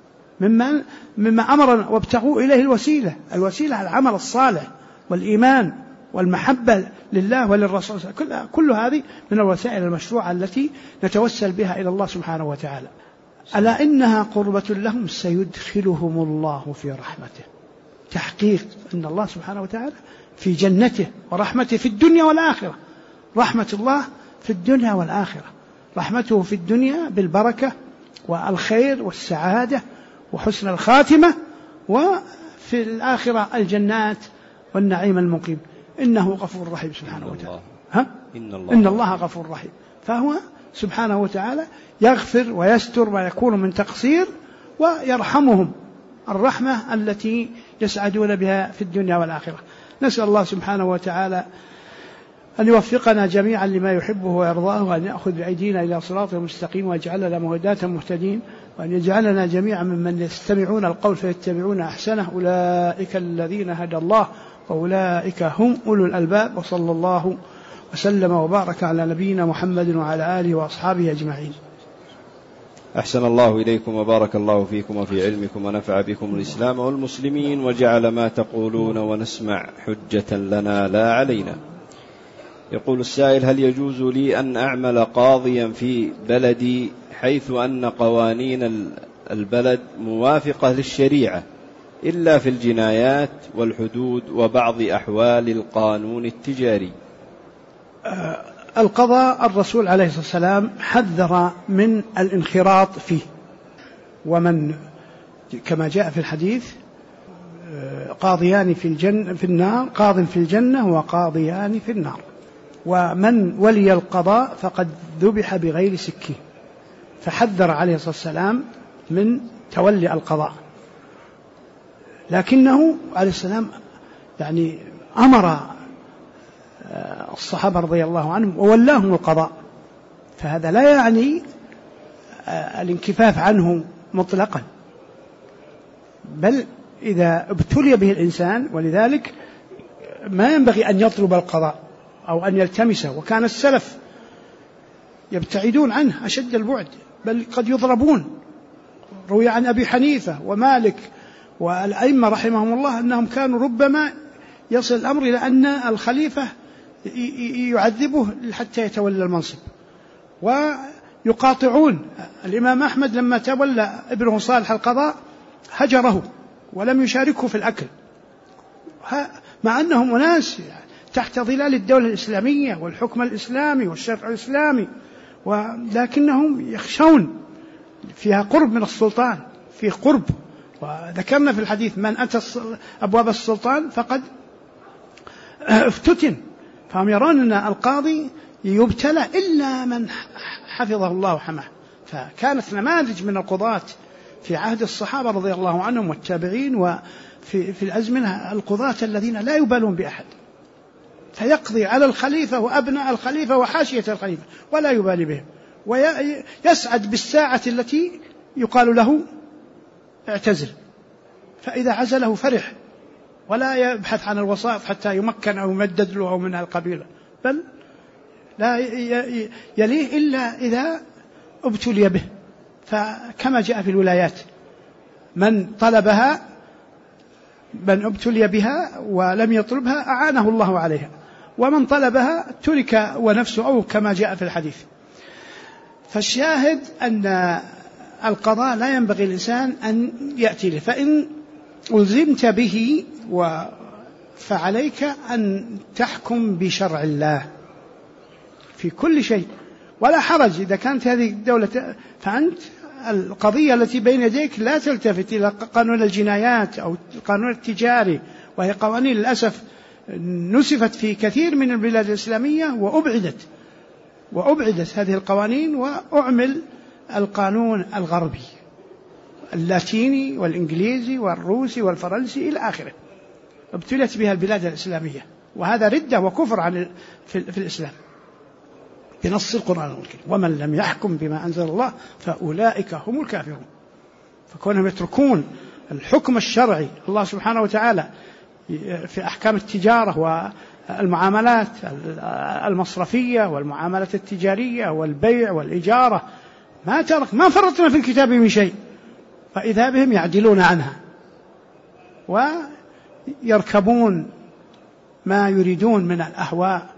مما أمرنا وابتغوا إليه الوسيلة. الوسيلة العمل الصالح والإيمان والمحبة لله وللرسول، كل هذه من الوسائل المشروعة التي نتوسل بها إلى الله سبحانه وتعالى. ألا إنها قربة لهم سيدخلهم الله في رحمته، تحقيق أن الله سبحانه وتعالى في جنته ورحمته في الدنيا والآخرة. رحمة الله في الدنيا والآخرة، رحمته في الدنيا بالبركة والخير والسعادة وحسن الخاتمة، وفي الآخرة الجنات والنعيم المقيم. إنه غفور رحيم سبحانه وتعالى. إن الله غفور رحيم. فهو سبحانه وتعالى يغفر ويستر ما يكون من تقصير، ويرحمهم الرحمة التي يسعدون بها في الدنيا والآخرة. نسأل الله سبحانه وتعالى أن يوفقنا جميعا لما يحبه ويرضاه، وأن يأخذ بأيدينا إلى صراط المستقيم، ويجعلنا مهداة مهتدين، وأن يجعلنا جميعا ممن يستمعون القول فيتبعون أحسنه. أولئك الذين هدى الله وأولئك هم أولو الألباب. وصلى الله وسلم وبارك على نبينا محمد وعلى آله وأصحابه أجمعين. أحسن الله إليكم وبارك الله فيكم وفي علمكم، ونفع بكم الإسلام والمسلمين، وجعل ما تقولون ونسمع حجة لنا لا علينا. يقول السائل: هل يجوز لي أن أعمل قاضيا في بلدي حيث أن قوانين البلد موافقة للشريعة إلا في الجنايات والحدود وبعض أحوال القانون التجاري؟ القضاء الرسول عليه الصلاة والسلام حذر من الانخراط فيه، ومن كما جاء في الحديث قاضيان في النار، قاض في الجنة وقاضيان في النار، ومن ولي القضاء فقد ذبح بغير سكين. فحذر عليه الصلاة والسلام من تولي القضاء، لكنه عليه السلام يعني أمر الصحابة رضي الله عنهم وولاهم القضاء، فهذا لا يعني الانكفاف عنه مطلقا، بل إذا ابتلي به الإنسان، ولذلك ما ينبغي أن يطلب القضاء أو أن يلتمسه، وكان السلف يبتعدون عنه أشد البعد، بل قد يضربون. روي عن أبي حنيفة ومالك والأئمة رحمهم الله أنهم كانوا ربما يصل الأمر إلى أن الخليفة يعذبه حتى يتولى المنصب، ويقاطعون. الإمام أحمد لما تولى ابنه صالح القضاء هجره ولم يشاركه في الأكل، مع أنهم أناس تحت ظلال الدولة الإسلامية والحكم الإسلامي والشرع الإسلامي، ولكنهم يخشون، فيها قرب من السلطان، فيه قرب. وذكرنا في الحديث من أتى أبواب السلطان فقد افتتن، فهم يرون أن القاضي يبتلى إلا من حفظه الله وحماه. فكانت نماذج من القضاة في عهد الصحابة رضي الله عنهم والتابعين، وفي الأزمنة القضاة الذين لا يبالون بأحد، فيقضي على الخليفة وأبناء الخليفة وحاشية الخليفة ولا يبالي بهم، ويسعد بالساعة التي يقال له اعتزل، فإذا عزله فرح، ولا يبحث عن الوسائط حتى يمكن أو يمدد له أو من القبيلة، بل لا يليه إلا إذا ابتلي به. فكما جاء في الولايات من ابتلي بها ولم يطلبها أعانه الله عليها، ومن طلبها ترك ونفسه، أو كما جاء في الحديث. فالشاهد أن القضاء لا ينبغي الإنسان أن يأتي له، فإن ألزمت به فعليك أن تحكم بشرع الله في كل شيء، ولا حرج إذا كانت هذه الدولة، فأنت القضية التي بين يديك لا تلتفت إلى قانون الجنايات أو القانون التجاري، وهي قوانين للأسف نسفت في كثير من البلاد الإسلامية وأبعدت هذه القوانين، وأعمل القانون الغربي اللاتيني والإنجليزي والروسي والفرنسي إلى آخره، ابتلت بها البلاد الإسلامية، وهذا ردة وكفر في الإسلام بنص القرآن الكريم: ومن لم يحكم بما أنزل الله فأولئك هم الكافرون. فكونهم يتركون الحكم الشرعي الله سبحانه وتعالى في أحكام التجارة والمعاملات المصرفية والمعاملات التجارية والبيع والإجارة، ما فرطنا في الكتاب من شيء، فإذا بهم يعدلون عنها ويركبون ما يريدون من الأهواء،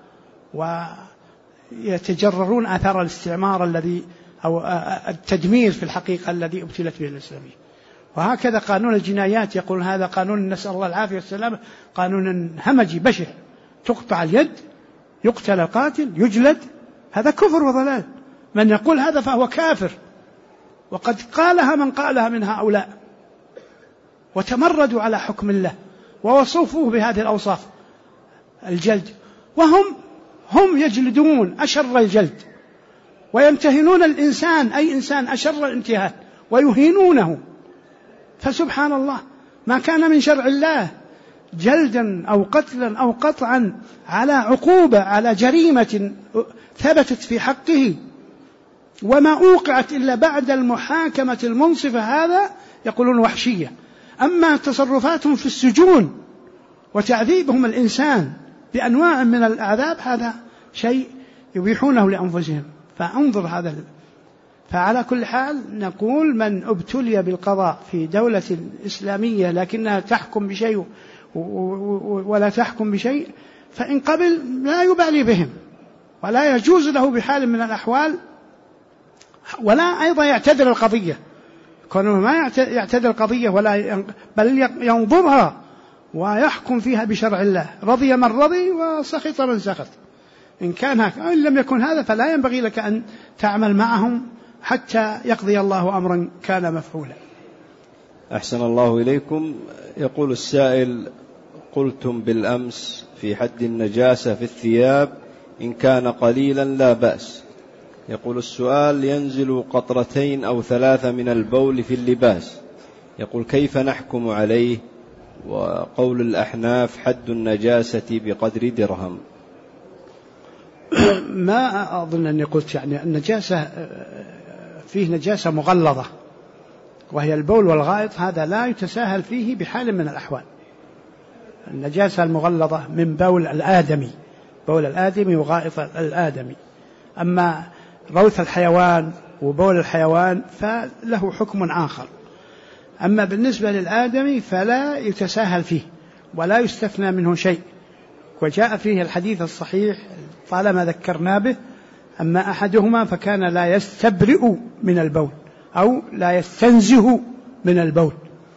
ويتجررون آثار الاستعمار الذي أو التدمير في الحقيقة الذي ابتلت به الإسلامية. وهكذا قانون الجنايات يقول هذا قانون، نسأل الله العافية والسلامة، قانون همجي بشع، تقطع اليد، يقتل القاتل، يجلد. هذا كفر وضلال، من يقول هذا فهو كافر، وقد قالها من قالها من هؤلاء، وتمردوا على حكم الله ووصفوه بهذه الأوصاف، الجلد، وهم يجلدون أشر الجلد، ويمتهنون الإنسان، أي إنسان أشر الامتهان، ويهينونه. فسبحان الله، ما كان من شرع الله جلدا أو قتلا أو قطعا على عقوبة على جريمة ثبتت في حقه، وما أوقعت إلا بعد المحاكمة المنصفة، هذا يقولون وحشية. أما تصرفاتهم في السجون وتعذيبهم الإنسان بأنواع من الأعذاب، هذا شيء يبيحونه لأنفسهم. فانظر هذا. فعلى كل حال نقول من ابتلي بالقضاء في دولة إسلامية لكنها تحكم بشيء ولا تحكم بشيء، فإن قبل لا يبالي بهم، ولا يجوز له بحال من الأحوال، ولا أيضا يعتذر القضية، كونه ما يعتذر القضية بل ينظرها ويحكم فيها بشرع الله، رضي من رضي وسخط من سخط. إن كان هكذا، إن لم يكن هذا فلا ينبغي لك أن تعمل معهم حتى يقضي الله أمرا كان مفعولا. أحسن الله إليكم. يقول السائل: قلتم بالأمس في حد النجاسة في الثياب إن كان قليلا لا بأس. يقول السؤال: ينزل قطرتين أو 3 من البول في اللباس، يقول كيف نحكم عليه؟ وقول الأحناف حد النجاسة بقدر درهم. ما أظن أني قلت يعني النجاسة فيه نجاسة مغلظة وهي البول والغائط، هذا لا يتساهل فيه بحال من الأحوال. النجاسة المغلظة من بول الآدمي، بول الآدمي وغائط الآدمي. أما روث الحيوان وبول الحيوان فله حكم آخر. أما بالنسبة للآدمي فلا يتساهل فيه ولا يستثنى منه شيء، وجاء فيه الحديث الصحيح طالما ذكرنا به: أما أحدهما فكان لا يستبرئ من البول أو لا يستنزه من البول،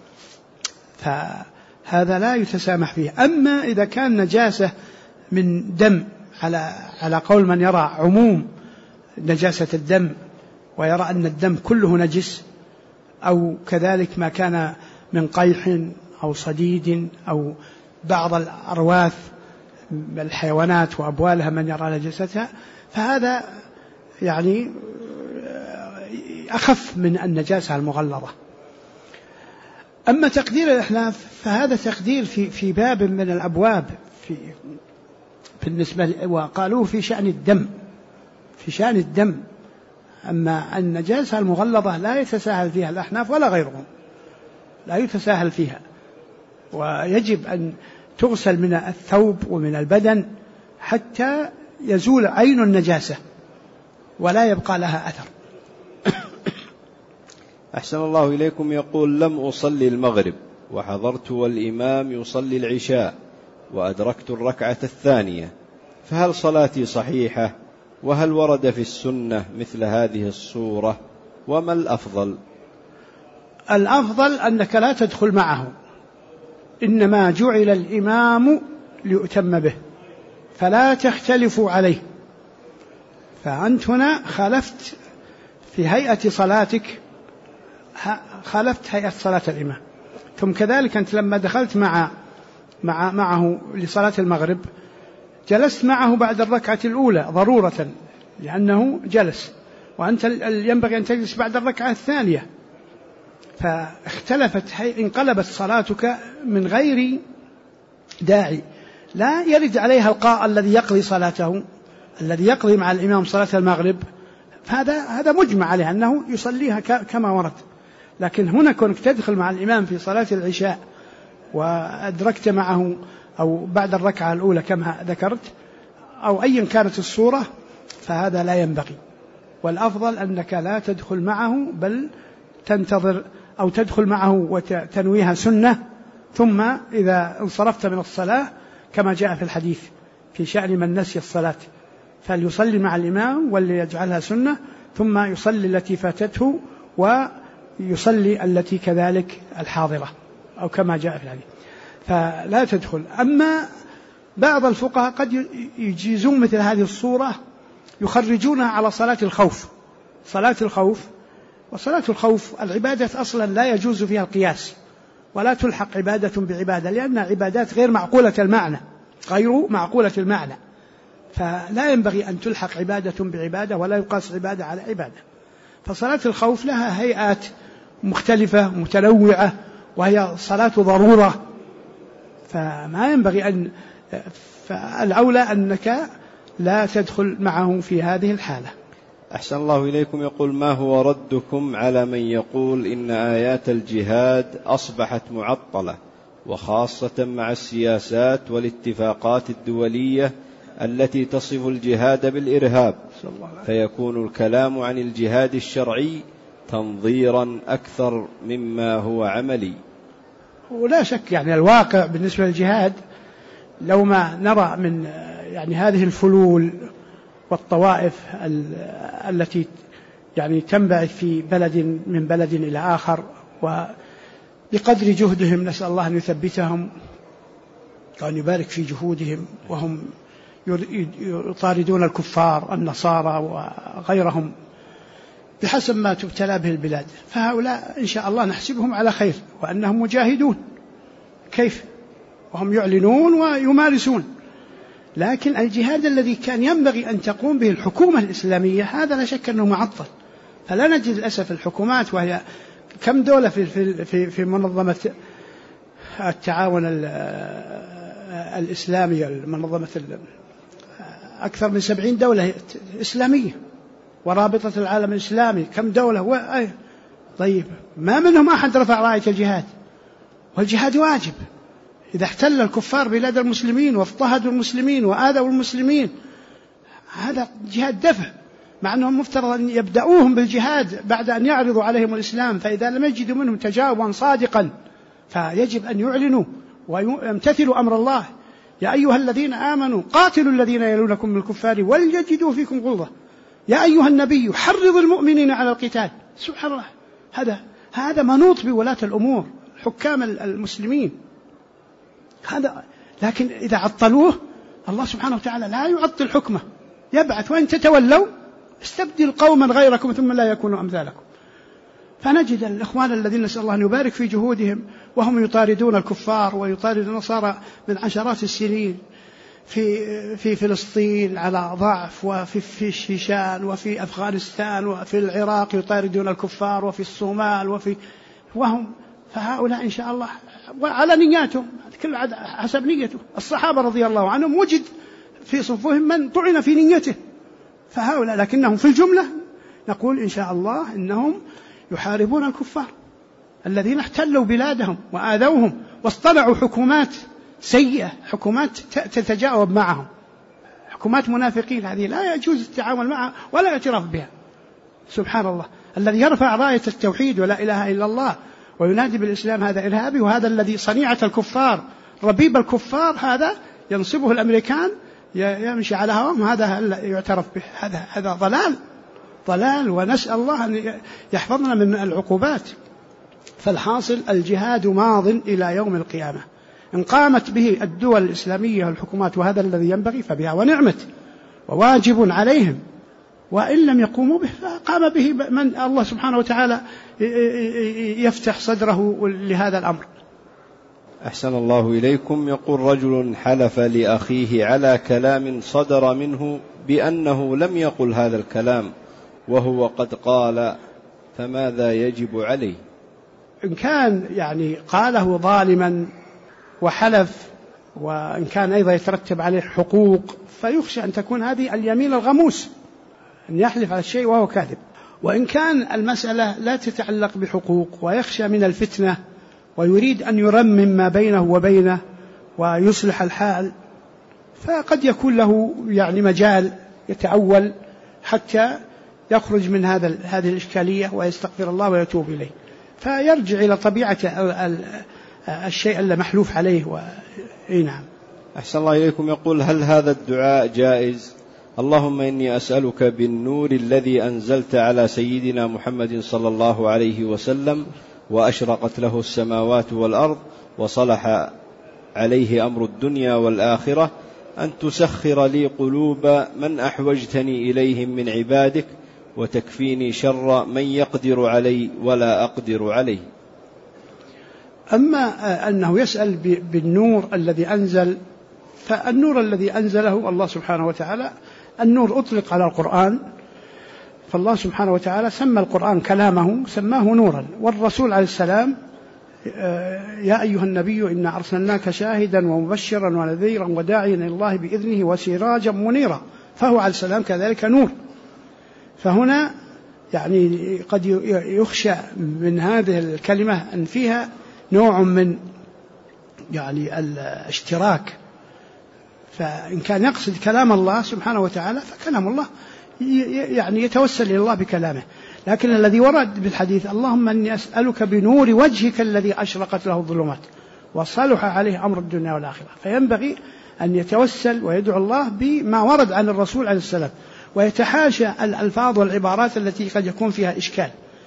فهذا لا يتسامح فيه. أما إذا كان نجاسة من دم على قول من يرى عموم نجاسة الدم ويرى أن الدم كله نجس، أو كذلك ما كان من قيح أو صديد أو بعض الأرواث الحيوانات وأبوالها من يرى نجاستها، فهذا يعني أخف من النجاسة المغلظة. أما تقدير الأحناف فهذا تقدير في باب من الأبواب بالنسبة، وقالوه في شأن الدم، في شأن الدم. أما النجاسة المغلظة لا يتساهل فيها الأحناف ولا غيرهم، لا يتساهل فيها، ويجب أن تغسل من الثوب ومن البدن حتى يزول عين النجاسة ولا يبقى لها أثر. أحسن الله إليكم. يقول: لم أصلي المغرب وحضرت والإمام يصلي العشاء وأدركت الركعة الثانية، فهل صلاتي صحيحة؟ وهل ورد في السنة مثل هذه الصورة؟ وما الأفضل؟ الأفضل أنك لا تدخل معه، إنما جعل الإمام ليؤتم به، فلا تختلفوا عليه. فأنت هنا خالفت في هيئة صلاتك، خالفت هيئة صلاة الإمام. ثم كذلك أنت لما دخلت معه لصلاة المغرب جلست معه بعد الركعة الأولى ضرورة لأنه جلس، وأنت ينبغي أن تجلس بعد الركعة الثانية، فاختلفت انقلبت صلاتك من غير داعي. لا يرد عليها القاء الذي يقضي صلاته، الذي يقضي مع الإمام صلاة المغرب، هذا مجمع عليه أنه يصليها كما ورد. لكن هنا كونك تدخل مع الإمام في صلاة العشاء وأدركت معه أو بعد الركعة الأولى كما ذكرت أو أيا كانت الصورة، فهذا لا ينبغي. والأفضل أنك لا تدخل معه، بل تنتظر أو تدخل معه وتنويها سنة، ثم إذا انصرفت من الصلاة كما جاء في الحديث في شأن من نسي الصلاة فليصلي مع الإمام وليجعلها سنة، ثم يصلي التي فاتته ويصلي التي كذلك الحاضرة أو كما جاء في الحديث، فلا تدخل. أما بعض الفقهاء قد يجيزون مثل هذه الصورة، يخرجونها على صلاة الخوف. صلاة الخوف وصلاة الخوف العبادة أصلا لا يجوز فيها القياس، ولا تلحق عبادة بعبادة، لأن عبادات غير معقولة المعنى، فلا ينبغي أن تلحق عبادة بعبادة ولا يقاس عبادة على عبادة. فصلاة الخوف لها هيئات مختلفة متنوعة، وهي صلاة ضرورة، فما ينبغي فالأولى أنك لا تدخل معه في هذه الحالة. أحسن الله إليكم. يقول: ما هو ردكم على من يقول إن آيات الجهاد أصبحت معطلة، وخاصة مع السياسات والاتفاقات الدولية التي تصف الجهاد بالإرهاب، فيكون الكلام عن الجهاد الشرعي تنظيرا أكثر مما هو عملي؟ ولا شك يعني الواقع بالنسبة للجهاد، لو ما نرى من يعني هذه الفلول والطوائف التي يعني تنبعث في بلد من بلد إلى آخر، وبقدر جهدهم نسأل الله أن يثبتهم وأن يبارك في جهودهم، وهم يطاردون الكفار النصارى وغيرهم بحسب ما تبتلى به البلاد. فهؤلاء إن شاء الله نحسبهم على خير وأنهم مجاهدون كيف وهم يعلنون ويمارسون. لكن الجهاد الذي كان ينبغي أن تقوم به الحكومة الإسلامية هذا لا شك أنه معطل. فلا نجد للأسف الحكومات، وهي كم دولة في منظمة التعاون الإسلامي، منظمة أكثر من 70 دولة إسلامية، ورابطة العالم الإسلامي كم دولة طيب ما منهم أحد رفع راية الجهاد، والجهاد واجب. إذا احتل الكفار بلاد المسلمين واضطهدوا المسلمين وآذوا المسلمين هذا جهاد دفع، مع أنهم مفترض أن يبدأوهم بالجهاد بعد أن يعرضوا عليهم الإسلام. فإذا لم يجدوا منهم تجاوبا صادقا فيجب أن يعلنوا ويمتثلوا أمر الله. يا أيها الذين آمنوا قاتلوا الذين يلونكم من الكفار وليجدوا فيكم غلظة. يا أيها النبي حرض المؤمنين على القتال. سبحان الله، هذا منوط بولاة الأمور حكام المسلمين هذا. لكن إذا عطلوه الله سبحانه وتعالى لا يعطل حكمه، يبعث وإن تتولوا استبدل قوما غيركم ثم لا يكونوا أمثالكم. فنجد الإخوان الذين نسأل الله أن يبارك في جهودهم وهم يطاردون الكفار ويطاردون النصارى من عشرات السنين في فلسطين على ضعف، وفي الشيشان وفي أفغانستان وفي العراق يطاردون الكفار، وفي الصومال فهؤلاء إن شاء الله وعلى نياتهم كل حسب نيته. الصحابة رضي الله عنهم وجد في صفوهم من طعن في نيته، فهؤلاء لكنهم في الجملة نقول إن شاء الله إنهم يحاربون الكفار الذين احتلوا بلادهم وآذوهم واصطنعوا حكومات سيئة، حكومات تتجاوب معهم، حكومات منافقين. هذه لا يجوز التعامل معها ولا الاعتراف بها. سبحان الله، الذي يرفع راية التوحيد ولا إله إلا الله وينادي بالإسلام هذا إرهابي، وهذا الذي صنيعة الكفار ربيب الكفار هذا ينصبه الأمريكان يمشي على هواهم، هذا يعترف به. هذا ضلال، ونسأل الله أن يحفظنا من العقوبات. فالحاصل الجهاد ماض إلى يوم القيامة، إن قامت به الدول الإسلامية والحكومات وهذا الذي ينبغي فبها ونعمت وواجب عليهم، وإن لم يقوموا به فقام به من الله سبحانه وتعالى يفتح صدره لهذا الأمر. أحسن الله إليكم. يقول رجل حلف لأخيه على كلام صدر منه بأنه لم يقل هذا الكلام وهو قد قال، فماذا يجب عليه؟ إن كان قاله ظالما وحلف، وإن كان أيضا يترتب عليه حقوق، فيخشى أن تكون هذه اليمين الغموس، أن يحلف على الشيء وهو كاذب. وإن كان المسألة لا تتعلق بحقوق ويخشى من الفتنة ويريد أن يرمم ما بينه وبينه ويصلح الحال، فقد يكون له مجال يتأول حتى يخرج من هذه الإشكالية ويستغفر الله ويتوب إليه، فيرجع إلى طبيعة الشيء اللي محلوف عليه. نعم. أحسن الله إليكم. يقول هل هذا الدعاء جائز؟ اللهم إني أسألك بالنور الذي أنزلت على سيدنا محمد صلى الله عليه وسلم وأشرقت له السماوات والأرض وصلح عليه أمر الدنيا والآخرة، أن تسخر لي قلوب من أحوجتني إليهم من عبادك، وتكفيني شر من يقدر علي ولا أقدر عليه. أما أنه يسأل بالنور الذي أنزل، فالنور الذي أنزله الله سبحانه وتعالى، النور أطلق على القرآن، فالله سبحانه وتعالى سمى القرآن كلامه سماه نورا، والرسول عليه السلام يا أيها النبي إنا أرسلناك شاهدا ومبشرا ونذيرا وداعيا إلى الله بإذنه وسراجا منيرا، فهو عليه السلام كذلك نور. فهنا قد يخشى من هذه الكلمة أن فيها نوع من الاشتراك، فإن كان يقصد كلام الله سبحانه وتعالى فكلام الله يتوسل إلى الله بكلامه. لكن الذي ورد بالحديث اللهم إني أسألك بنور وجهك الذي أشرقت له الظلمات وصلح عليه أمر الدنيا والآخرة، فينبغي أن يتوسل ويدعو الله بما ورد عن الرسول عليه السلام، ويتحاشى الألفاظ والعبارات التي قد يكون فيها إشكال.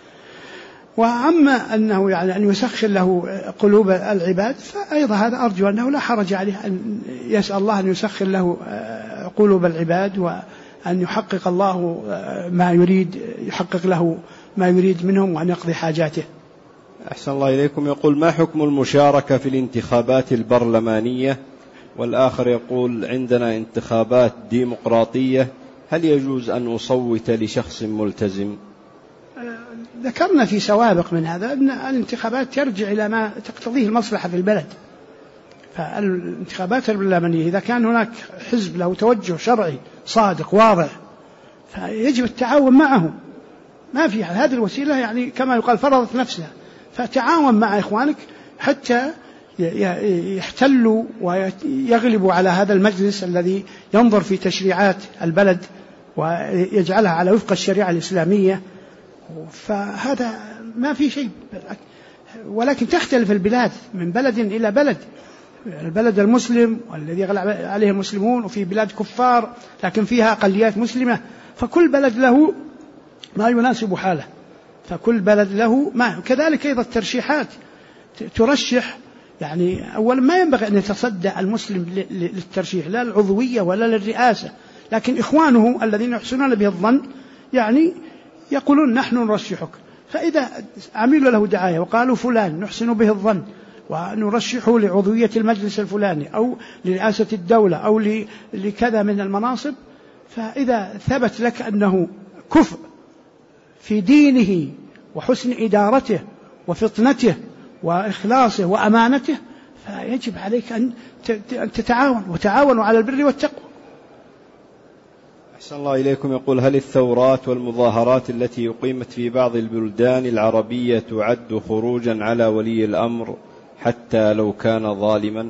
وأما أنه أن يسخر له قلوب العباد، فأيضا هذا أرجو أنه لا حرج عليه أن يسأل الله أن يسخر له قلوب العباد، وأن يحقق الله ما يريد، يحقق له ما يريد منهم، وأن يقضي حاجاته. أحسن الله إليكم. يقول: ما حكم المشاركة في الانتخابات البرلمانية؟ والآخر يقول: عندنا انتخابات ديمقراطية، هل يجوز أن أصوت لشخص ملتزم؟ ذكرنا في سوابق من هذا أن الانتخابات ترجع إلى ما تقتضيه المصلحة في البلد. فالانتخابات البرلمانية إذا كان هناك حزب له توجه شرعي صادق واضح فيجب التعاون معه، ما في هذه الوسيلة يعني كما يقال فرضت نفسها، فتعاون مع إخوانك حتى يحتلوا ويغلبوا على هذا المجلس الذي ينظر في تشريعات البلد ويجعلها على وفق الشريعة الإسلامية. فهذا ما في شيء، ولكن تختلف البلاد من بلد إلى بلد. البلد المسلم والذي غلب عليه المسلمون، وفي بلاد كفار لكن فيها أقليات مسلمة، فكل بلد له ما يناسب حاله، فكل بلد له ما. كذلك أيضا الترشيحات ترشح، يعني أولا ما ينبغي أن يتصدى المسلم للترشيح لا العضوية ولا للرئاسة، لكن إخوانه الذين يحسنون به الظن يعني يقولون نحن نرشحك، فإذا عملوا له دعاية وقالوا فلان نحسن به الظن ونرشحه لعضوية المجلس الفلاني أو لرئاسة الدولة أو لكذا من المناصب، فإذا ثبت لك أنه كفء في دينه وحسن إدارته وفطنته وإخلاصه وأمانته، فيجب عليك أن تتعاون، وتعاونوا على البر والتقوى. أحسن الله إليكم. يقول: هل الثورات والمظاهرات التي أقيمت في بعض البلدان العربية تعد خروجا على ولي الأمر حتى لو كان ظالما؟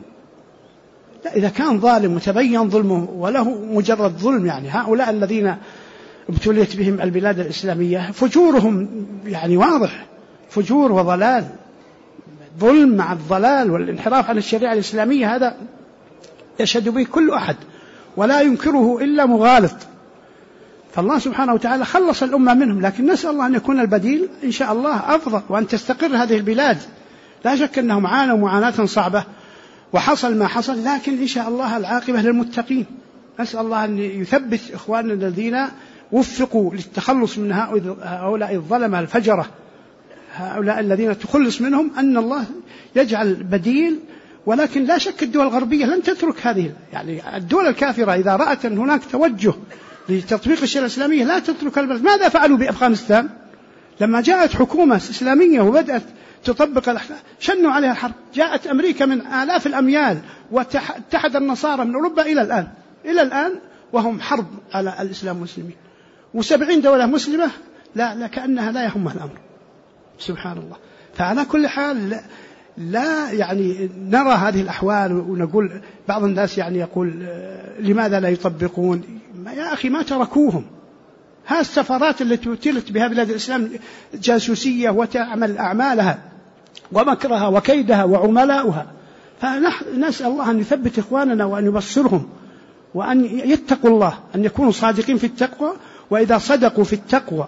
لا، إذا كان ظالم متبين ظلمه وله مجرد ظلم، يعني هؤلاء الذين ابتليت بهم البلاد الإسلامية فجورهم يعني واضح، فجور وضلال، ظلم مع الضلال والانحراف عن الشريعة الإسلامية، هذا يشهد به كل أحد ولا ينكره إلا مغالط. فالله سبحانه وتعالى خلص الأمة منهم، لكن نسأل الله أن يكون البديل إن شاء الله أفضل، وأن تستقر هذه البلاد. لا شك أنهم عانوا معاناة صعبة وحصل ما حصل، لكن إن شاء الله العاقبة للمتقين. نسأل الله أن يثبت إخواننا الذين وفقوا للتخلص من هؤلاء الظلمة الفجرة، هؤلاء الذين تخلص منهم، أن الله يجعل بديل. ولكن لا شك الدول الغربية لن تترك هذه، يعني الدول الكافرة إذا رأت أن هناك توجه لتطبيق الشريعة الإسلامية لا تترك البلد. ماذا فعلوا بأفغانستان لما جاءت حكومة إسلامية وبدأت تطبق الأحكام؟ شنوا عليها الحرب. جاءت أمريكا من آلاف الأميال واتحد النصارى من أوروبا إلى الآن وهم حرب على الإسلام والمسلمين، و70 دولة مسلمة لا كأنها لا يهمها الأمر. سبحان الله. فعلى كل حال لا يعني نرى هذه الأحوال ونقول بعض الناس يعني يقول لماذا لا يطبقون؟ يا أخي ما تركوهم. ها السفارات التي ابتلت بها بلاد الإسلام جاسوسية وتعمل أعمالها ومكرها وكيدها وعملاؤها، فنسأل الله أن يثبت إخواننا وأن يبصرهم وأن يتقوا الله، أن يكونوا صادقين في التقوى، وإذا صدقوا في التقوى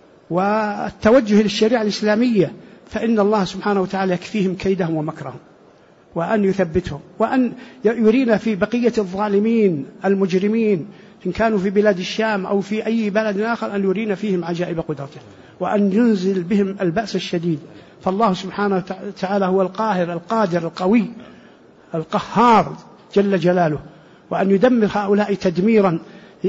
والتوجه للشريعة الإسلامية فإن الله سبحانه وتعالى يكفيهم كيدهم ومكرهم، وأن يثبتهم، وأن يرينا في بقية الظالمين المجرمين إن كانوا في بلاد الشام أو في أي بلد آخر أن يرينا فيهم عجائب قدرته، وأن ينزل بهم البأس الشديد. فالله سبحانه وتعالى هو القاهر القادر القوي القهار جل جلاله، وأن يدمر هؤلاء تدميرا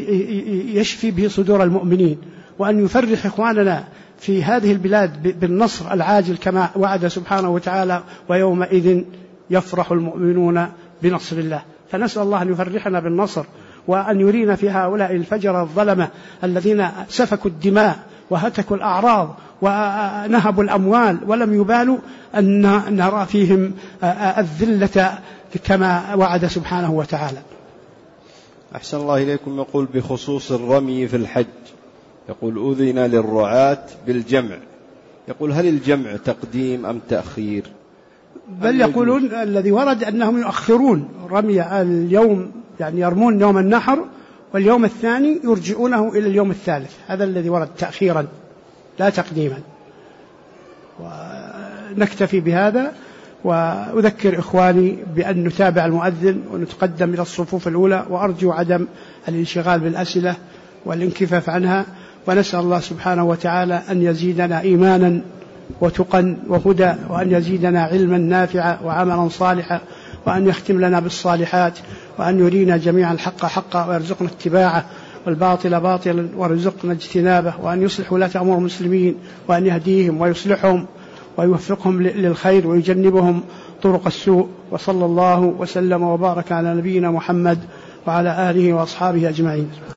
يشفي به صدور المؤمنين، وأن يفرح إخواننا في هذه البلاد بالنصر العاجل كما وعد سبحانه وتعالى: ويومئذ يفرح المؤمنون بنصر الله. فنسأل الله أن يفرحنا بالنصر، وأن يرينا في هؤلاء الفجر الظلمة الذين سفكوا الدماء وهتكوا الأعراض ونهبوا الأموال ولم يبالوا أن نرى فيهم الذلة كما وعد سبحانه وتعالى. أحسن الله إليكم. يقول: بخصوص الرمي في الحج، يقول: أذن للرعاة بالجمع، يقول: هل الجمع تقديم أم تأخير؟ بل يقولون الذي ورد أنهم يؤخرون رمي اليوم، يعني يرمون يوم النحر واليوم الثاني يرجعونه إلى اليوم الثالث، هذا الذي ورد تأخيرا لا تقديما. ونكتفي بهذا، وأذكر إخواني بأن نتابع المؤذن ونتقدم إلى الصفوف الأولى، وأرجو عدم الانشغال بالأسئلة والانكفاف عنها، ونسأل الله سبحانه وتعالى أن يزيدنا إيمانا وتقا وهدى، وأن يزيدنا علما نافعا وعملا صالحا، وأن يختم لنا بالصالحات، وأن يرينا جميعا الحق حقا ويرزقنا اتباعه والباطل باطلا ويرزقنا اجتنابه، وأن يصلح ولاة أمور المسلمين، وأن يهديهم ويصلحهم ويوفقهم للخير ويجنبهم طرق السوء. وصلى الله وسلم وبارك على نبينا محمد وعلى آله وأصحابه أجمعين.